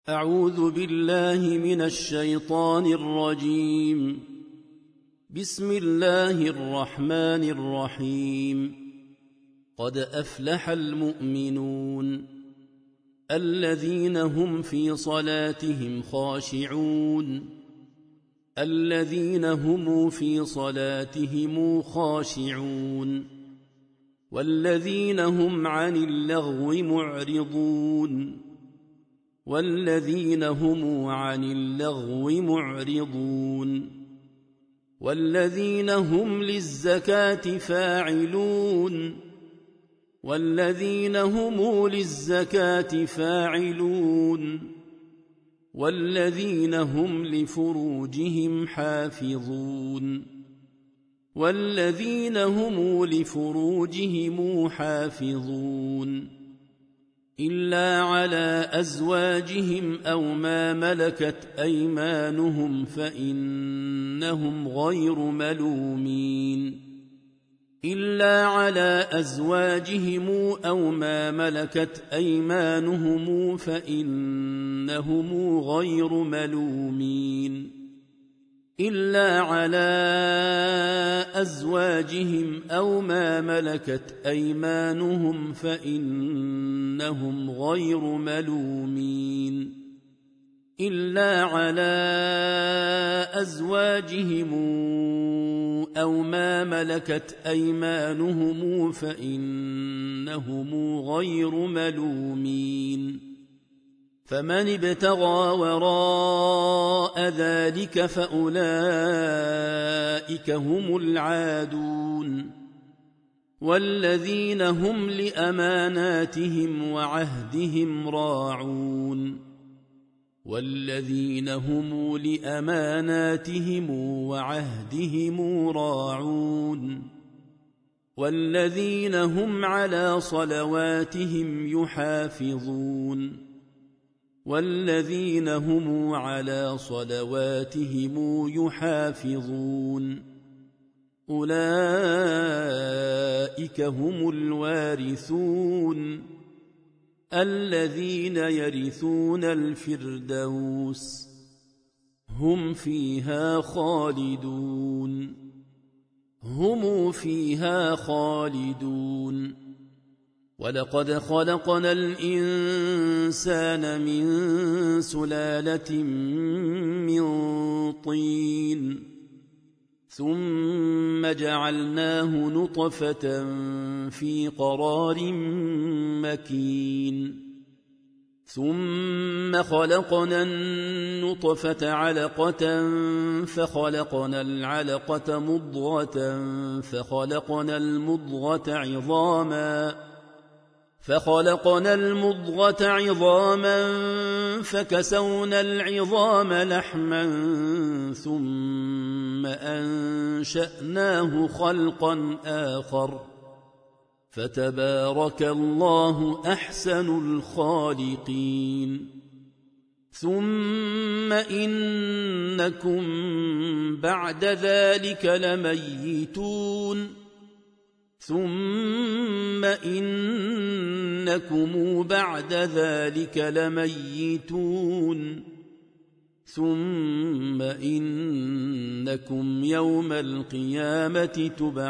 أعوذ بالله من الشيطان الرجيم. بسم الله الرحمن الرحيم. قد أفلح المؤمنون الذين هم في صلاتهم خاشعون الذين هم في صلاتهم خاشعون والذين هم عن اللغو معرضون والذين هم عن اللغو معرضون والذين هم للزكاة فاعلون والذين هم للزكاة فاعلون والذين هم لفروجهم حافظون والذين هم لفروجهم حافظون إلا على أزواجهم أو ما ملكت أيمانهم فإنهم غير ملومين إلا على أزواجهم أو ما ملكت أيمانهم فإنهم غير ملومين إلا على أزواجهم أو ما ملكت أيمانهم فإنهم غير ملومين إلا على أزواجهم أو ما ملكت أيمانهم فإنهم غير ملومين فمن ابتغى وراء ذلك فأولئك هم العادون والذين هم لأماناتهم وعهدهم راعون والذين هم لأماناتهم وعهدهم راعون والذين هم على صلواتهم يحافظون والذين هم على صلواتهم يحافظون أولئك هم الوارثون الذين يرثون الفردوس هم فيها خالدون ولقد خلقنا الإنسان من سلالة من طين ثم جعلناه نطفة في قرار مكين ثم خلقنا النطفة علقة فخلقنا العلقة مضغة فخلقنا المضغة عظاما فكسونا العظام لحما ثم أنشأناه خلقا آخر فتبارك الله أحسن الخالقين ثم إنكم بعد ذلك لميتون ثم إنكم يوم القيامة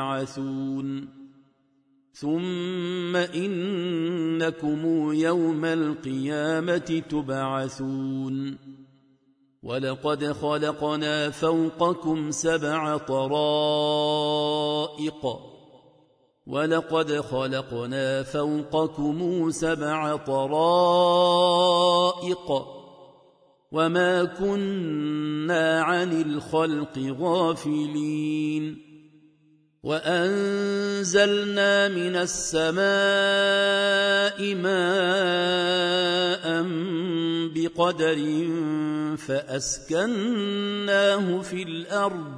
تبعثون ولقد خلقنا فوقكم سبع طرائق وما كنا عن الخلق غافلين وأنزلنا من السماء ماء بقدر فأسكناه في الأرض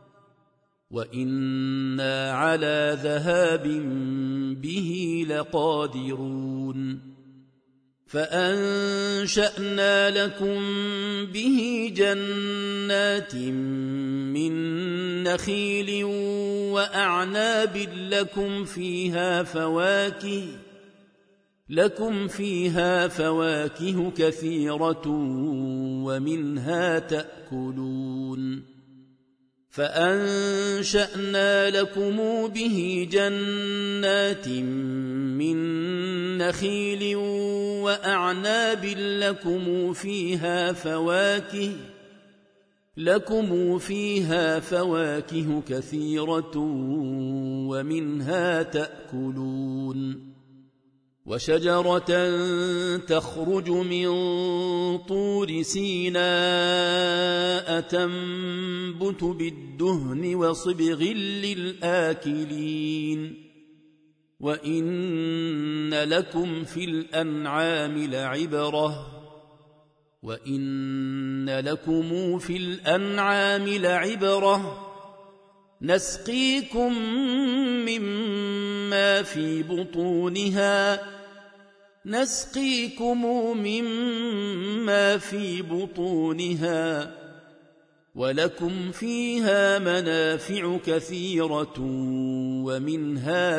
وإنا على ذهاب به لقادرون فأنشأنا لكم به جنات من نخيل وأعناب لكم فيها فواكه لكم فيها فواكه كثيرة ومنها تأكلون فأنشأنا لكم به جنات من نخيل وأعناب لكم فيها فواكه كثيرة ومنها تأكلون وشجرة تخرج من طور سيناء تنبت بالدهن وصبغ للآكلين وإن لكم في الأنعام لعبرة نسقيكم مما في بطونها ولكم فيها منافع كثيرة ومنها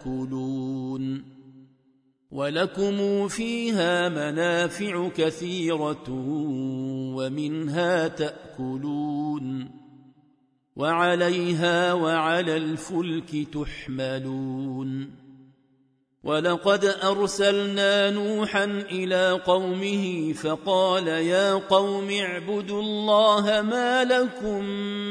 تأكلون وعليها وعلى الفلك تحملون ولقد أرسلنا نوحا إلى قومه فقال يا قوم اعبدوا الله ما لكم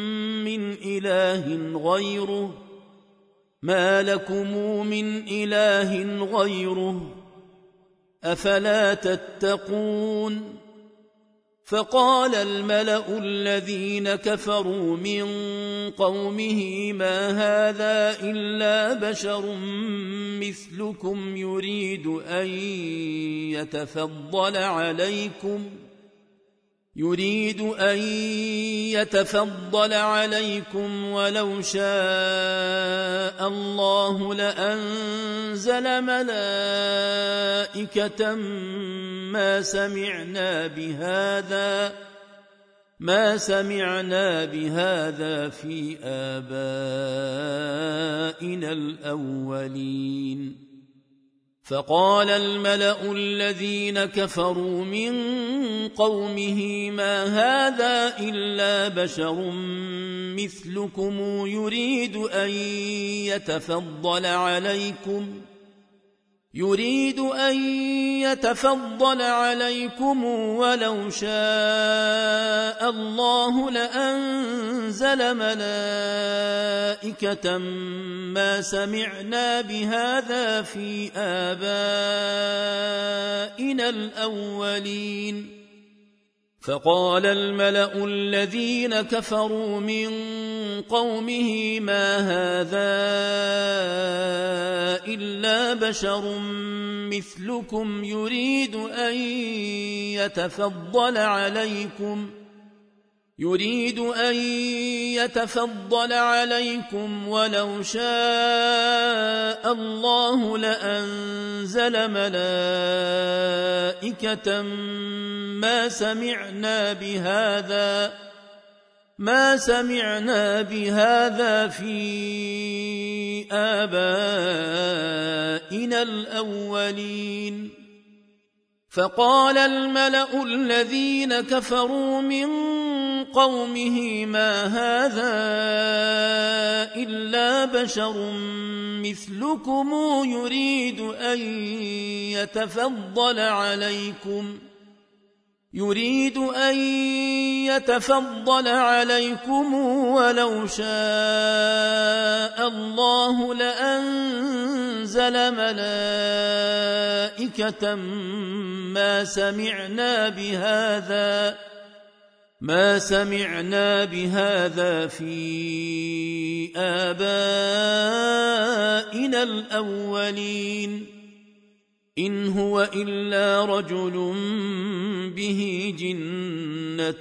من إله غيره أفلا تتقون فقال الملأ الذين كفروا من قومه ما هذا إلا بشر مثلكم يريد أن يتفضل عليكم ولو شاء الله لأنزل ملائكة ما سمعنا بهذا في آبائنا الأولين فقال الملأ الذين كفروا من قومه ما هذا إلا بشر مثلكم يريد أن يتفضل عليكم ولو شاء الله لأنزل ملائكة ما سمعنا بهذا في آبائنا الأولين فقال الملأ الذين كفروا من قومه ما هذا إلا بشر مثلكم يريد أن يتفضل عليكم ولو شاء الله لأنزل ملائكة ما سمعنا بهذا في آبائنا الأولين فقال الملأ الذين كفروا من قومه ما هذا إلا بشر مثلكم يريد أن يتفضل عليكم ولو شاء الله لأنزل ملائكة ما سمعنا بهذا في آبائنا الأولين إن هو إلا رجل به جنة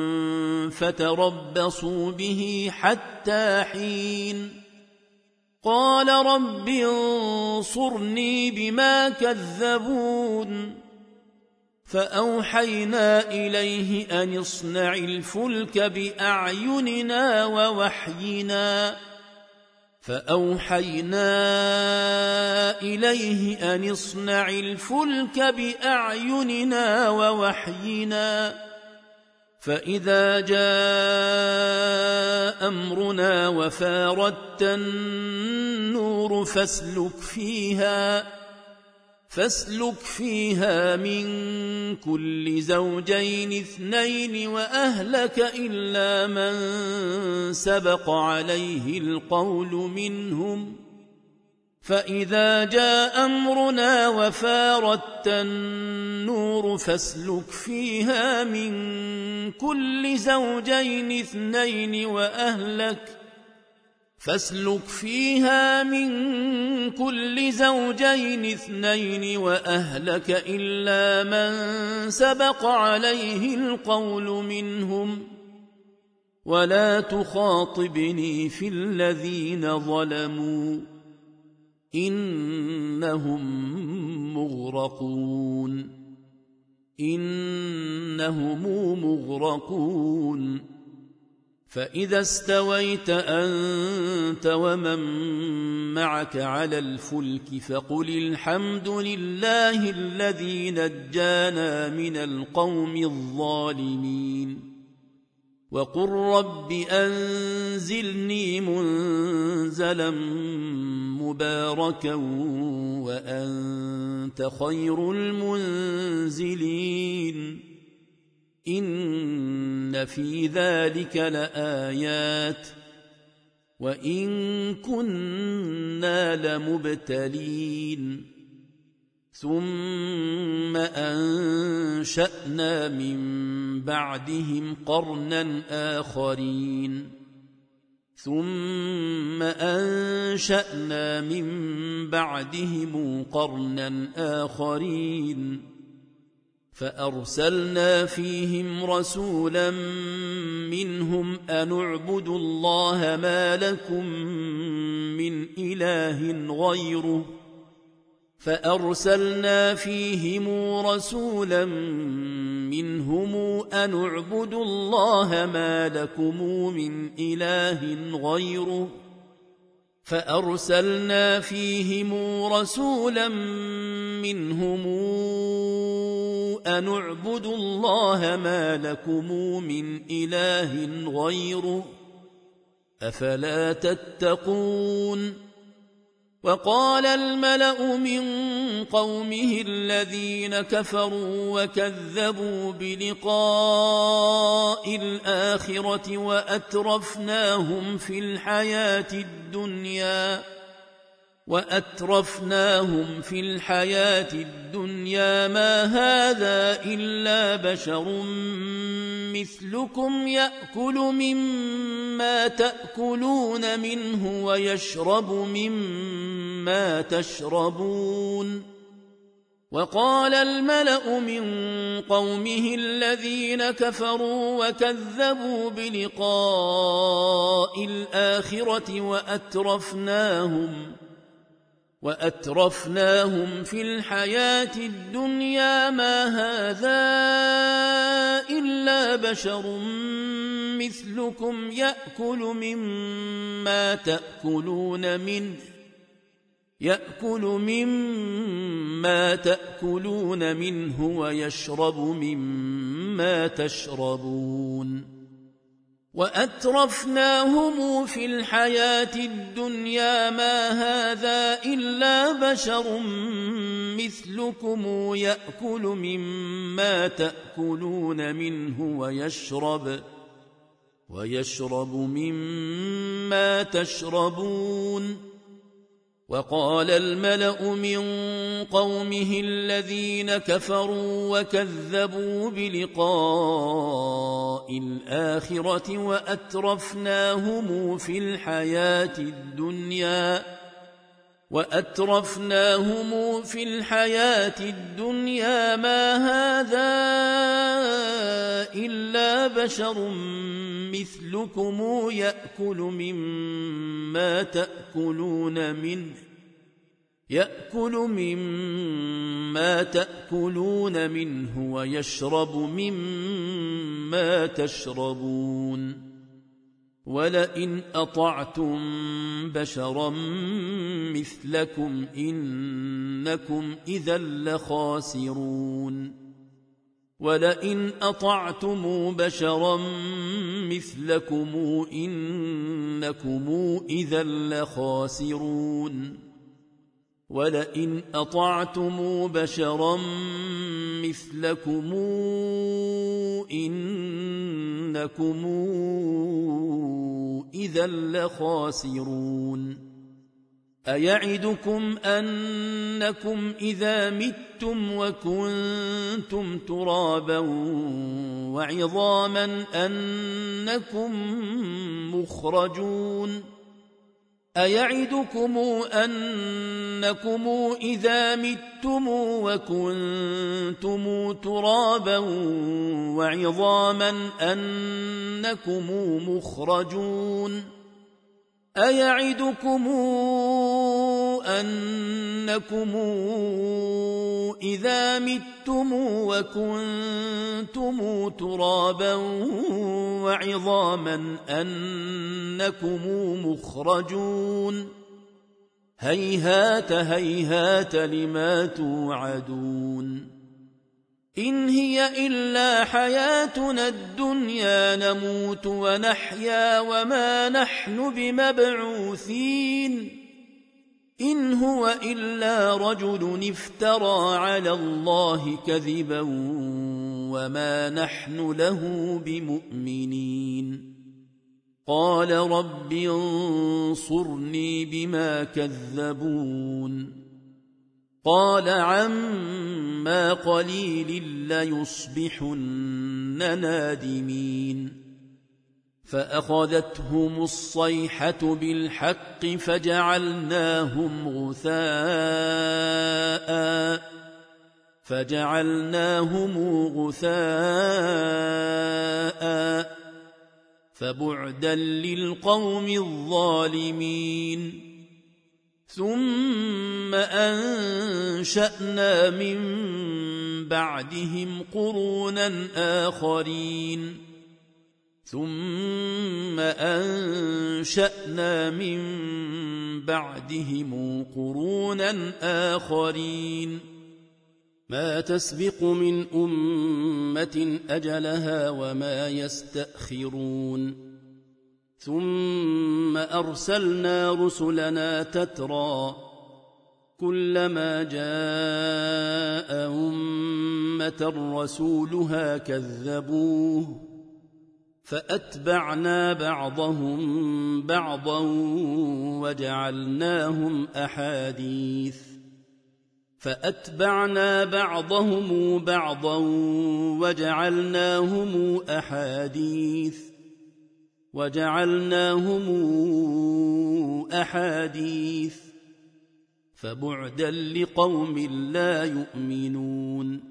فتربصوا به حتى حين قال رب انصرني بما كذبون فأوحينا إليه أن اصنع الفلك بأعيننا ووحينا فأوحينا إليه أن اصنع الفلك بأعيننا ووحينا فإذا جاء أمرنا وفاردت النور فاسلك فيها من كل زوجين اثنين وأهلك إلا من سبق عليه القول منهم فإذا جاء أمرنا وفاردت النور فاسلك فيها من كل زوجين اثنين وأهلك إلا من سبق عليه القول منهم ولا تخاطبني في الذين ظلموا إنهم مغرقون فإذا استويت أنت ومن معك على الفلك فقل الحمد لله الذي نجانا من القوم الظالمين وقل رب أنزلني منزلا مباركا وأنت خير المنزلين إن في ذلك لآيات وإن كنا لمبتلين ثم أنشأنا من بعدهم قرنا آخرين فأرسلنا فيهم رسولا منهم أن اعبدوا الله ما لكم من إله غيره أفلا تتقون وقال الملأ من قومه الذين كفروا وكذبوا بلقاء الآخرة وأترفناهم في الحياة الدنيا ما هذا إلا بشر مثلكم يأكل مما تأكلون منه ويشرب مما تشربون وقال الملأ من قومه الذين كفروا وكذبوا بلقاء الآخرة وأترفناهم في الحياة الدنيا ما هذا إلا بشر مثلكم يأكل مما تأكلون منه ويشرب مما تشربون وأترفناهم في الحياة الدنيا ما هذا إلا بشر مثلكم يأكل مما تأكلون منه ويشرب مما تشربون وقال الملأ من قومه الذين كفروا وكذبوا بلقاء الآخرة وأترفناهم في الحياة الدنيا ما هذا إلا بشر مثلكم يأكل مما تأكلون منه ويشرب مما تشربون ولئن أطعتم بشرا مثلكم إنكم إذا لخاسرون ولئن أطعتم بشرا مثلكم إنكم إذا لخاسرون ولئن أطعتم بشرا مثلكم إنكم إذا لخاسرون أيعدكم أنكم إذا متم وكنتم ترابا وعظاما أنكم مخرجون أيعدكم أنكم إذا متم وكنتم ترابا وعظاما أنكم مخرجون أيعدكم أنكم إذا متم وكنتم ترابا وعظاما أنكم مخرجون هيهات هيهات لما توعدون إن هي إلا حياتنا الدنيا نموت ونحيا وما نحن بمبعوثين إن هو إلا رجل افترى على الله كذبا وما نحن له بمؤمنين قال رب انصرني بما كذبون قال عما قليل ليصبحن نادمين فأخذتهم الصيحة بالحق فجعلناهم غثاء فبعدا للقوم الظالمين ثم أنشأنا من بعدهم قرونا آخرين ثم أنشأنا من بعدهم قرونا آخرين ما تسبق من أمة أجلها وما يستأخرون ثم أرسلنا رسلنا تترى كلما جاء أمة رسولها كذبوه فأتبعنا بعضهم بعضا وجعلناهم أحاديث فبعدا لقوم لا يؤمنون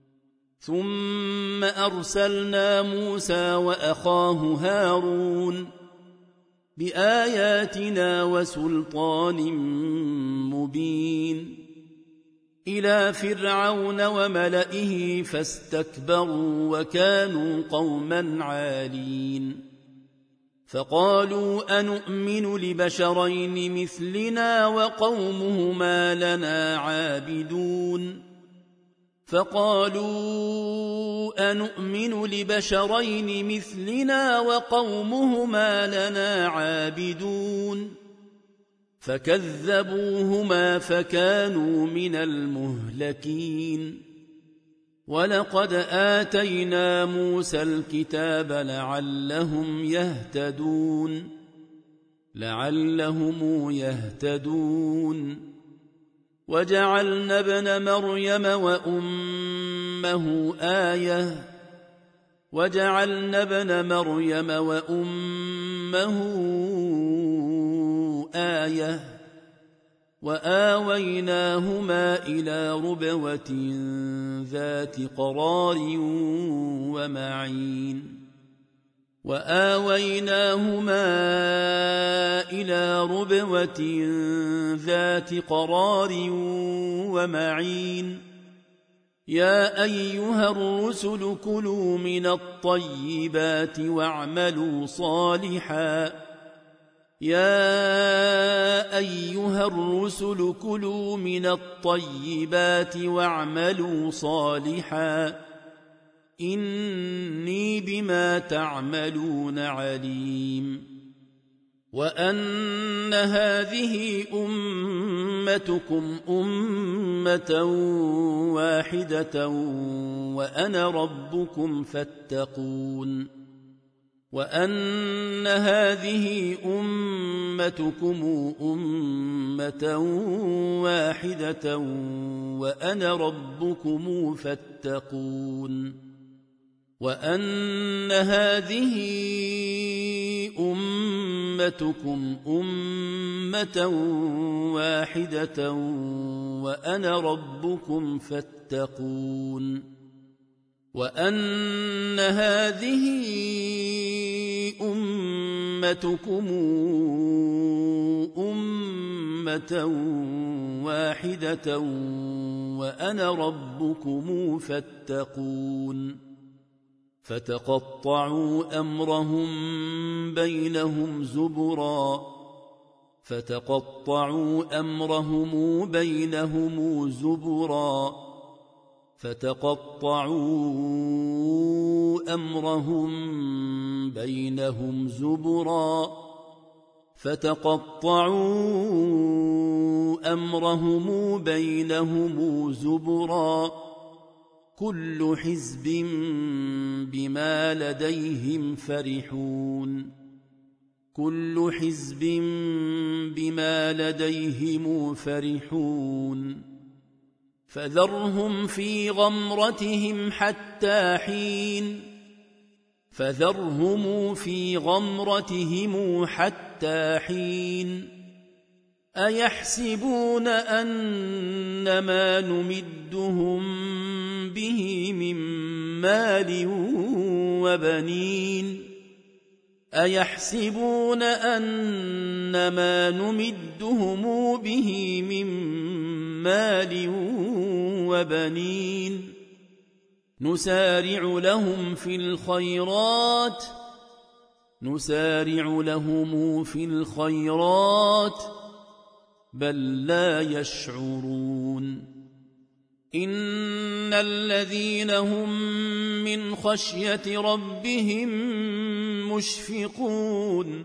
ثم أرسلنا موسى وأخاه هارون بآياتنا وسلطان مبين إلى فرعون وملئه فاستكبروا وكانوا قوما عالين فقالوا أنؤمن لبشرين مثلنا وقومهما لنا عابدون فكذبوهما فكانوا من المهلكين ولقد آتينا موسى الكتاب لعلهم يهتدون وجعلنا ابن مريم وأمه آية وآويناهما إلى ربوة ذات قرار ومعين يا أيها الرسل كلوا من الطيبات واعملوا صالحا يا أيها الرسل كلوا من الطيبات واعملوا صالحا إني بما تعملون عليم وأن هذه أمتكم أمة واحدة وأنا ربكم فاتقون وأن هذه أمتكم أمة واحدة وأنا ربكم فاتقون وأن هذه أمتكم أمة واحدة وأنا ربكم فاتقون وأن هذه أمتكم أمة واحدة وأنا ربكم فاتقون فتقطعوا أمرهم بينهم زبرا فتقطعوا أمرهم بينهم زبرا فتقطعوا أمرهم بينهم زبرا فتقطعوا أمرهم بينهم زبرا كل حزب بما لديهم فرحون كل حزب بما لديهم فرحون فذرهم في غمرتهم حتى حين فذرهم في غمرتهم حتى حين أيحسبون أنما نمدهم به من مال وبنين أيحسبون أنما نمدهم به من مال وبنين نسارع لهم في الخيرات بل لا يشعرون إن الذين هم من خشية ربهم مشفقون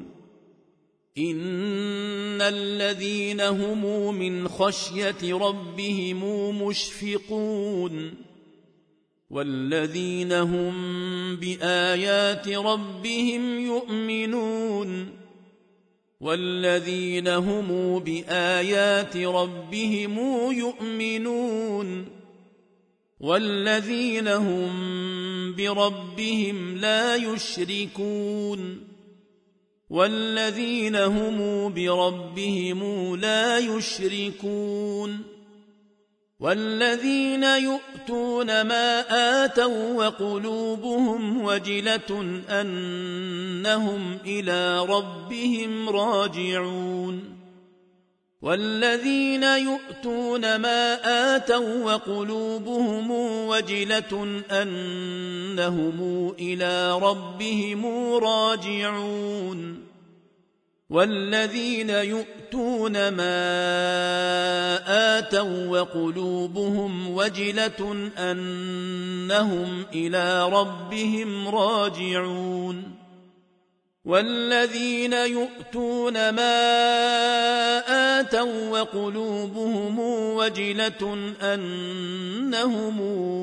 إن الذين هم من خشية ربهم مشفقون والذين هم بآيات ربهم يؤمنون والذين هم بآيات ربهم يؤمنون والذين هم بربهم لا يشركون والذين هم بربهم لا يشركون والذين يؤتون ما آتوا وقلوبهم وجلة أنهم إلى ربهم راجعون والذين يؤتون ما آتوا وقلوبهم وجلة أنهم إلى ربهم راجعون والذين يؤتون ما آتوا وقلوبهم وجلة أنهم إلى ربهم راجعون والذين يؤتون ما آتوا وقلوبهم وجلة أنهم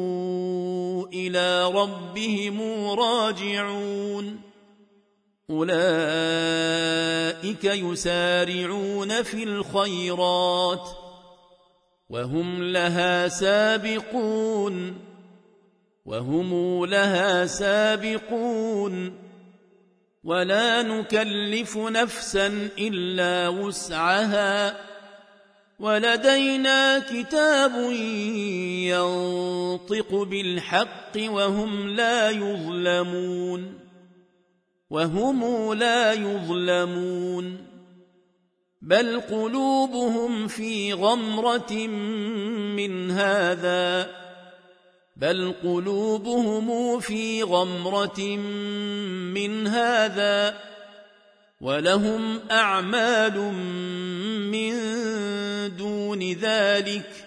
إلى ربهم راجعون أولئك يسارعون في الخيرات وهم لها سابقون ولا نكلف نفسا إلا وسعها ولدينا كتاب ينطق بالحق وهم لا يظلمون بل قلوبهم في غمرة من هذا بل قلوبهم في غمرة من هذا ولهم أعمال من دون ذلك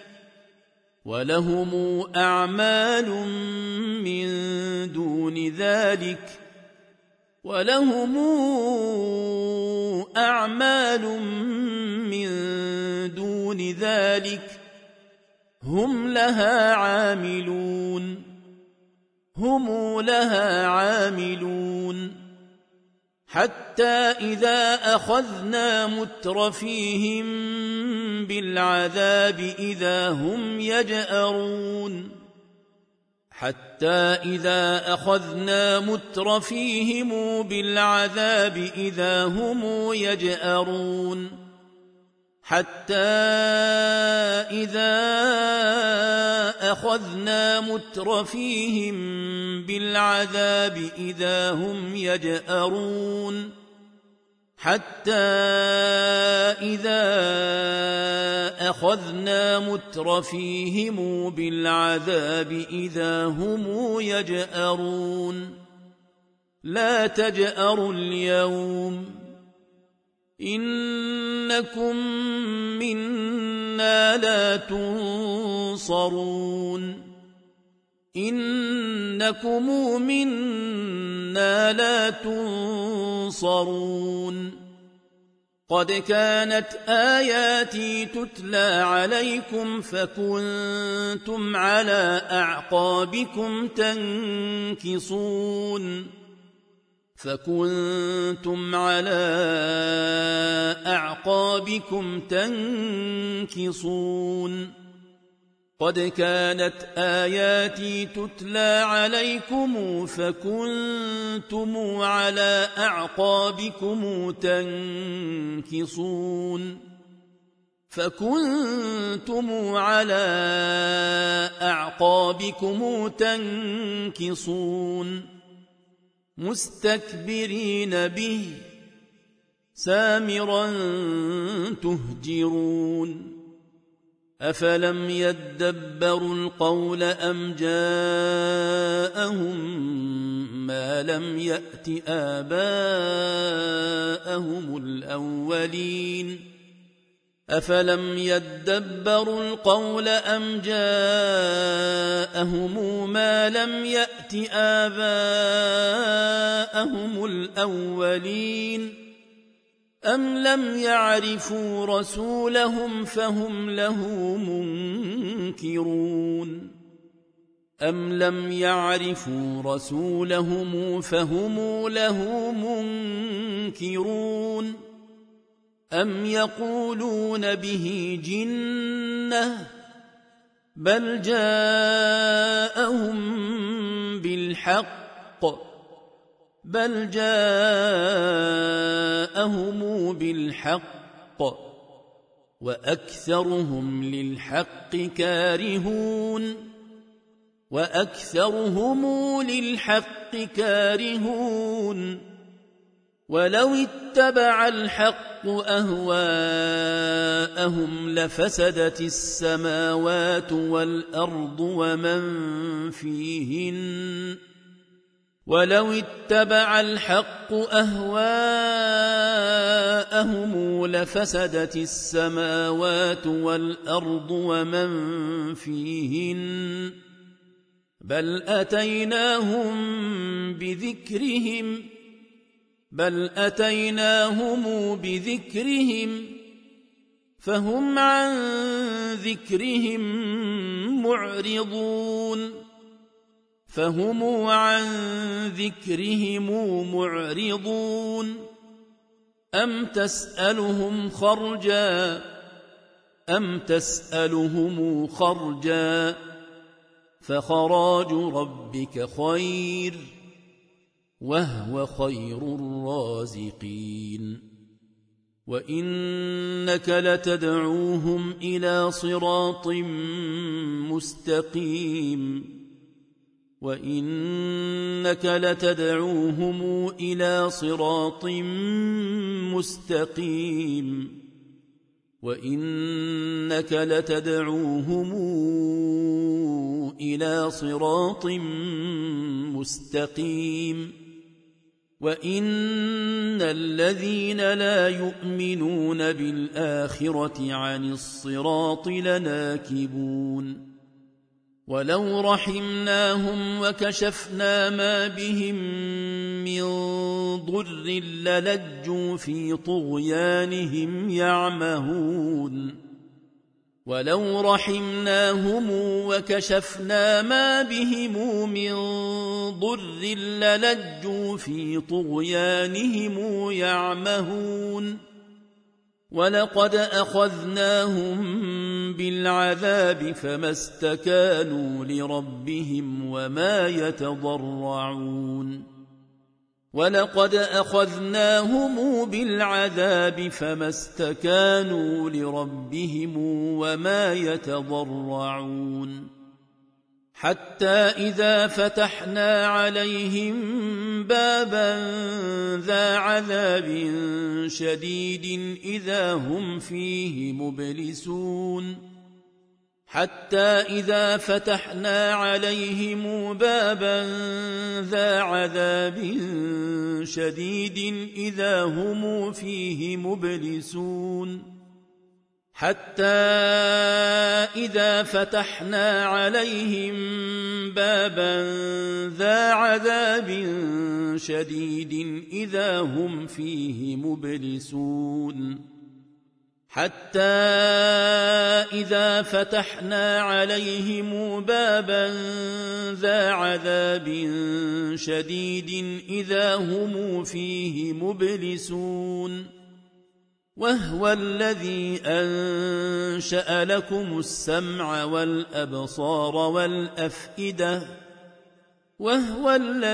هم لها عاملون حتى إذا أخذنا مترفيهم بالعذاب إذا هم يجأرون لا تجأروا اليوم إنكم منا لا تنصرون قد كانت آياتي تتلى عليكم فكنتم على أعقابكم تنكصون قد كانت آياتي تتلى عليكم فكنتم على أعقابكم تنكصون مستكبرين به سامرا تهجرون أفلم يدبروا القول أم جاءهم ما لم يأت آباءهم الأولين أم لم يعرفوا رسولهم فهم له منكرون أم يقولون به جنة بل جاءهم بالحق وأكثرهم للحق كارهون ولو اتبع الحق أهواءهم لفسدت السماوات والأرض ومن فيهن بل أتيناهم بذكرهم فهم عن ذكرهم معرضون أم تسألهم خرجا فخراج ربك خير وهو خير الرازقين وإنك لتدعوهم إلى صراط مستقيم وإنك لتدعوهم إلى صراط مستقيم وإن الذين لا يؤمنون بالآخرة عن الصراط لناكبون ولو رحمناهم وكشفنا ما بهم من ضر للجوا في طغيانهم يعمهون ولو رحمناهم وكشفنا ما بهم من ضر للجوا في طغيانهم يعمهون ولقد أخذناهم بالعذاب فما استكانوا لربهم وما يتضرعون ولقد أخذناهم بالعذاب فما استكانوا لربهم وما يتضرعون حتى إذا فتحنا عليهم بابا ذا عذاب شديد إذا هم فيه مبلسون حتى إذا فتحنا عليهم بابا ذا عذاب شديد إذا هم فيه مبلسون حتى إذا فتحنا عليهم بابا ذا عذاب شديد إذا هم فيه مبلسون حتى إذا فتحنا عليهم بابا ذا عذاب شديد إذا هم فيه مبلسون وهو الذي أنشأ لكم السمع والأبصار والأفئدة وهو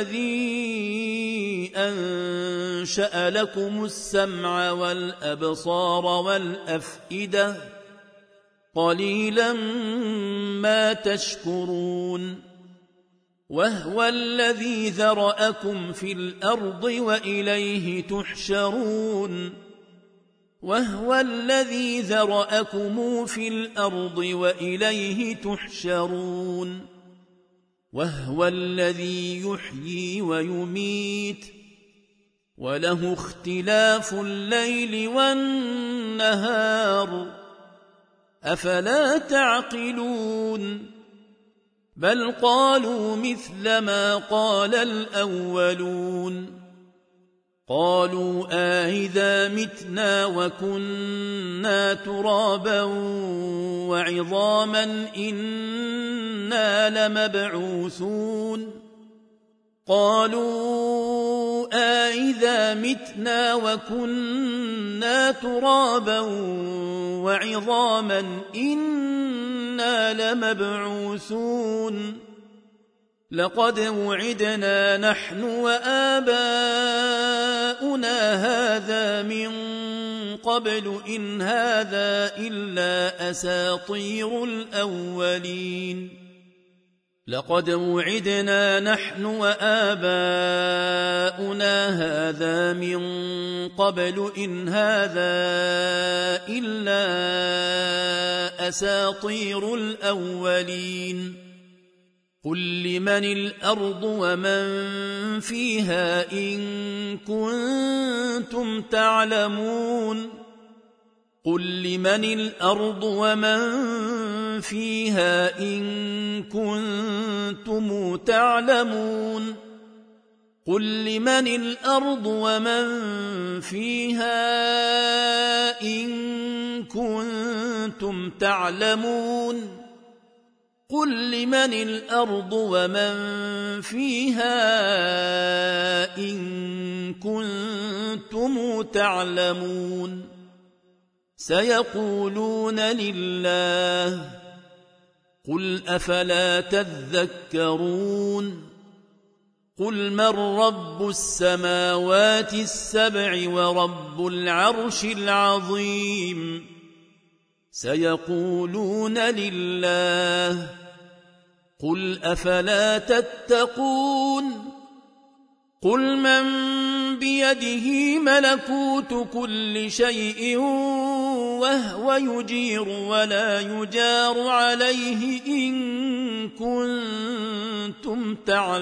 الذي أنشأ لكم السمع والأبصار والأفئدة قليلا ما تشكرون وهو الذي ذرأكم في الأرض وإليه تحشرون وهو الذي ذرأكم في الأرض وإليه تحشرون وهو الذي يحيي ويميت وله اختلاف الليل والنهار أفلا تعقلون بل قالوا مثل ما قال الأولون قالوا أإذا متنا وكنا ترابا وعظاما إنا لمبعوثون قالوا أإذا متنا وكنا ترابا وعظاما إنا لمبعوثون لقد وعدنا نحن وآباؤنا هذا من قبل إن هذا إلا أساطير الأولين لقد وعدنا نحن وآباؤنا هذا من قبل إن هذا إلا أساطير الأولين قل لمن الأرض ومن فيها إن كنتم تعلمون قل لمن الأرض ومن فيها إن كنتم تعلمون قل لمن الأرض ومن فيها إن كنتم تعلمون قل لمن الأرض ومن فيها إن كنتم تعلمون سيقولون لله قل أفلا تذكرون قل من رب السماوات السبع ورب العرش العظيم سيقولون لله قل أفلا تتقون قل من بيده ملكوت كل شيء وهو يجير ولا يجار عليه إن كنتم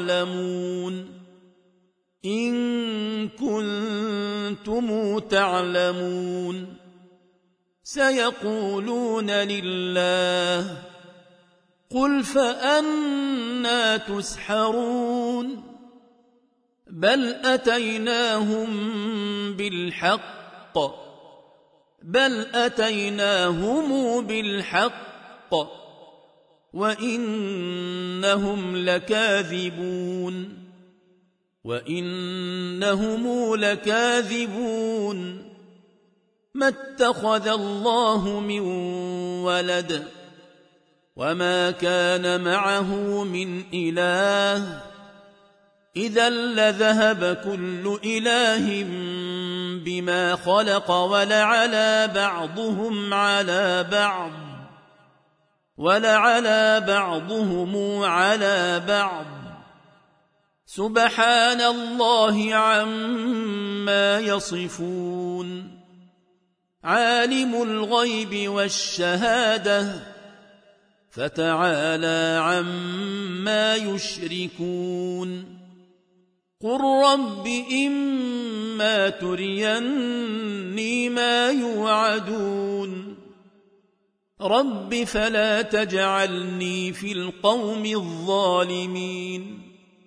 تعلمون سيقولون لله قل فأنى تسحرون بل أتيناهم بالحق وإنهم لكاذبون ما اتخذ الله من ولد وما كان معه من إله إذا لذهب كل إله بما خلق ولعلى بعضهم على بعض سبحان الله عما يصفون عالم الغيب والشهادة فتعالى عما يشركون قل رب إما تريني ما يوعدون رب فلا تجعلني في القوم الظالمين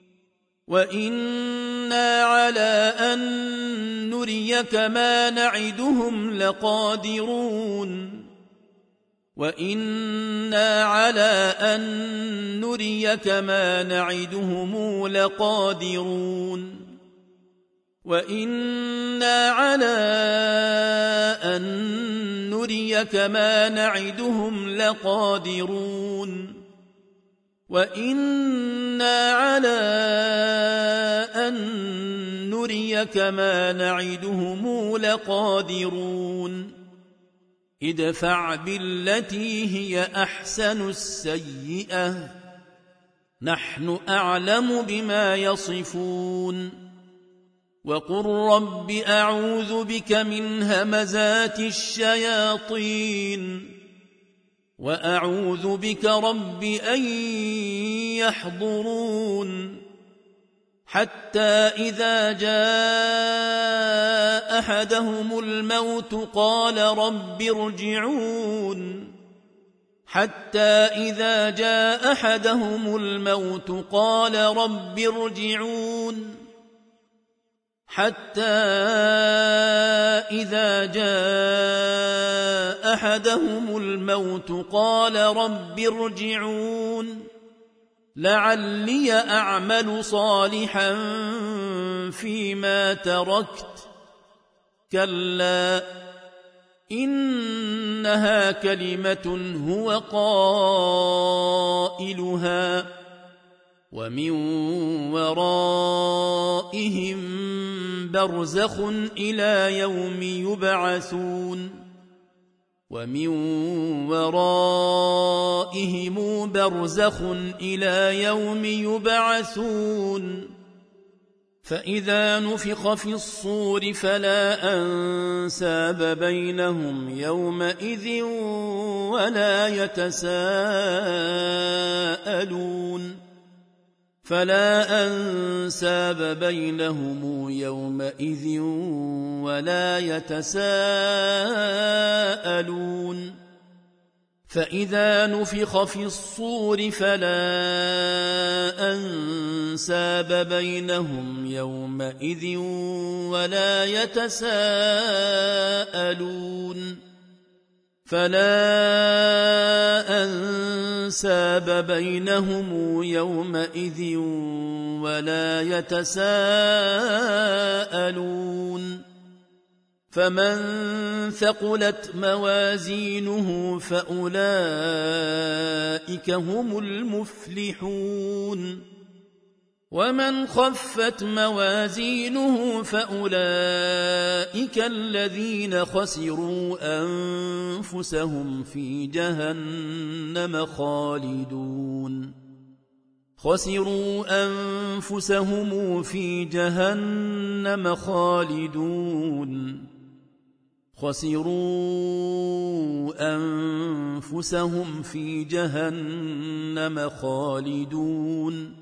وإنا على أن نريك ما نعدهم لقادرون ادفع بالتي هي أحسن السيئة نحن أعلم بما يصفون وقل رب أعوذ بك من همزات الشياطين وأعوذ بك رب أن يحضرون حتى إذا جاء أحدهم الموت قال رب ارجعون لعلي أعمل صالحا فيما تركت كلا إنها كلمة هو قائلها ومن ورائهم برزخ إلى يوم يبعثون فإذا نفخ في الصور فلا أنساب بينهم يومئذ ولا يتساءلون فإذا نفخ في الصور فلا أنساب بينهم يومئذ ولا يتساءلون فمن ثقلت موازينه فأولئك هم المفلحون ومن خفت موازينه فأولئك الذين خسروا أنفسهم في جهنم خسروا أنفسهم في جهنم خالدون خسروا أنفسهم في جهنم خالدون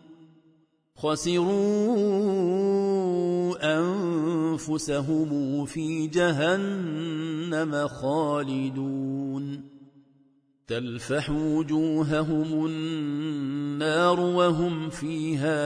خسروا أنفسهم في جهنم خالدون تلفح وجوههم النار وهم فيها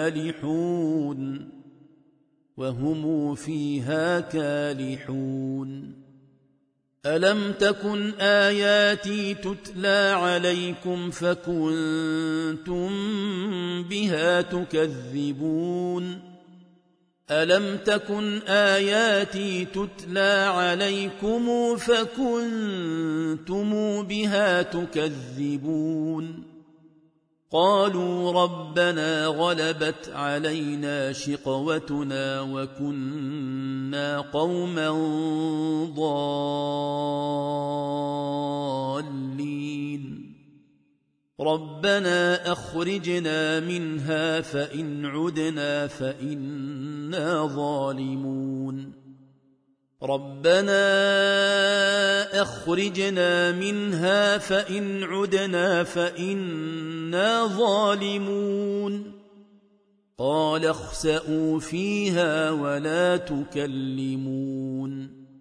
كالحون ألم تكن آياتي تتلى عليكم فكنتم بها تكذبون ألم تكن آياتي تتلى عليكم فكنتم بها تكذبون قالوا ربنا غلبت علينا شقوتنا وكنا قوما ضالين ربنا أخرجنا منها فإن عدنا فإنا ظالمون ربنا أخرجنا منها فإن عدنا فإنا ظالمون قال اخسئوا فيها ولا تكلمون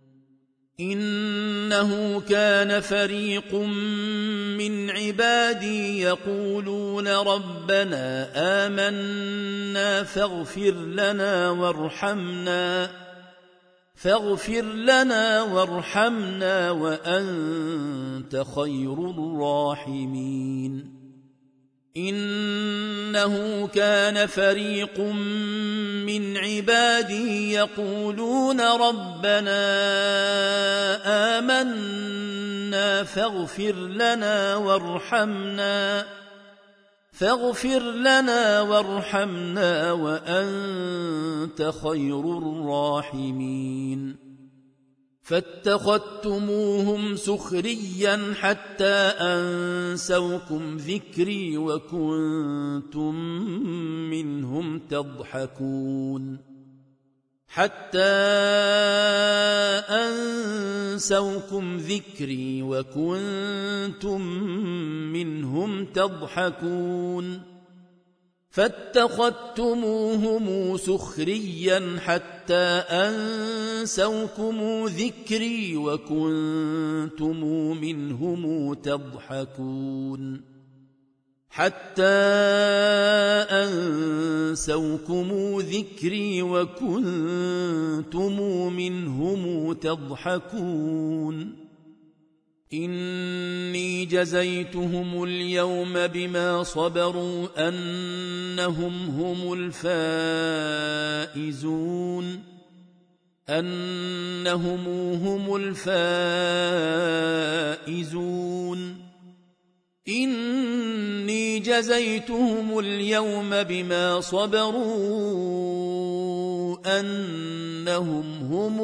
إنه كان فريق من عبادي يقولون ربنا آمنا فاغفر لنا وارحمنا وأنت خير الراحمين إنه كان فريق من عبادي يقولون ربنا آمنا فاغفر لنا وارحمنا وأنت خير الراحمين فاتخذتموهم سخريا حتى أنسوكم ذكري وكنتم منهم تضحكون فاتخذتموهم سخريا حتى أنسوكم ذكري وكنتم منهم تضحكون إني جزيتهم اليوم بما صبروا أنهم هم الفائزون إني جزيتهم اليوم بما صبروا أنهم هم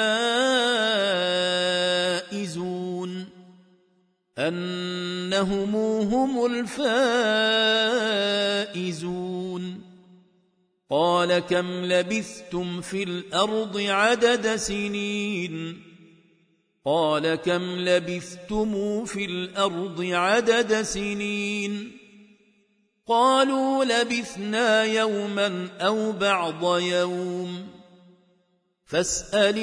الفائزون قال كم لبثتم في الأرض عدد سنين قال كم لبثتم في الأرض عدد سنين قالوا لبثنا يوما أو بعض يوم فاسأل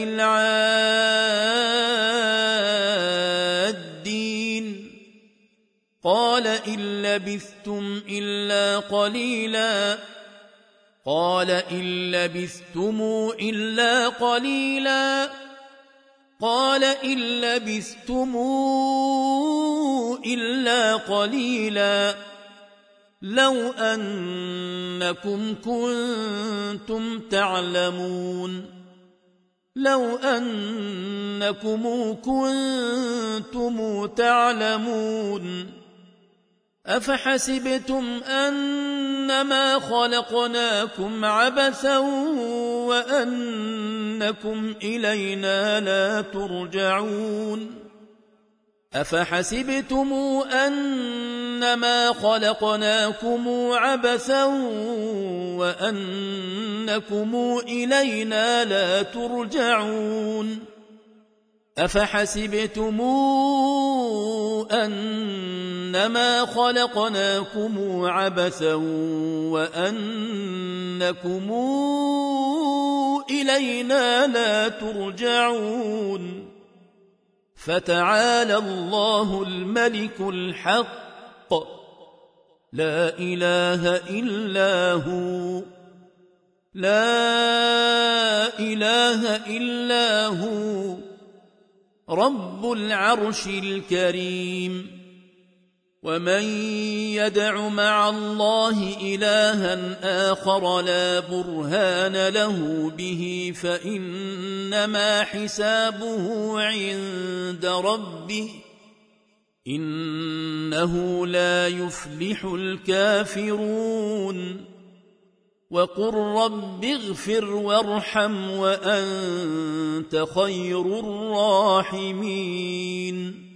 العادين قال إن لبثتم إلا قليلا قال إن لبثتم إلا قليلا قال إن لبثتم إلا قليلا لو أنكم كنتم تعلمون لو أنكم كنتم تعلمون أفحسبتم أنما خلقناكم عبثا وأنكم إلينا لا ترجعون أفحسبتم أنما خلقناكم عبثا وأنكم إلينا لا ترجعون أفحسبتم أنما خلقناكم عبثا وأنكم إلينا لا ترجعون فتعالى الله الملك الحق لا إله إلا هو رب العرش الكريم ومن يدع مع الله إلها آخر لا برهان له به فإنما حسابه عند ربه إنه لا يفلح الكافرون وقل رب اغفر وارحم وأنت خير الراحمين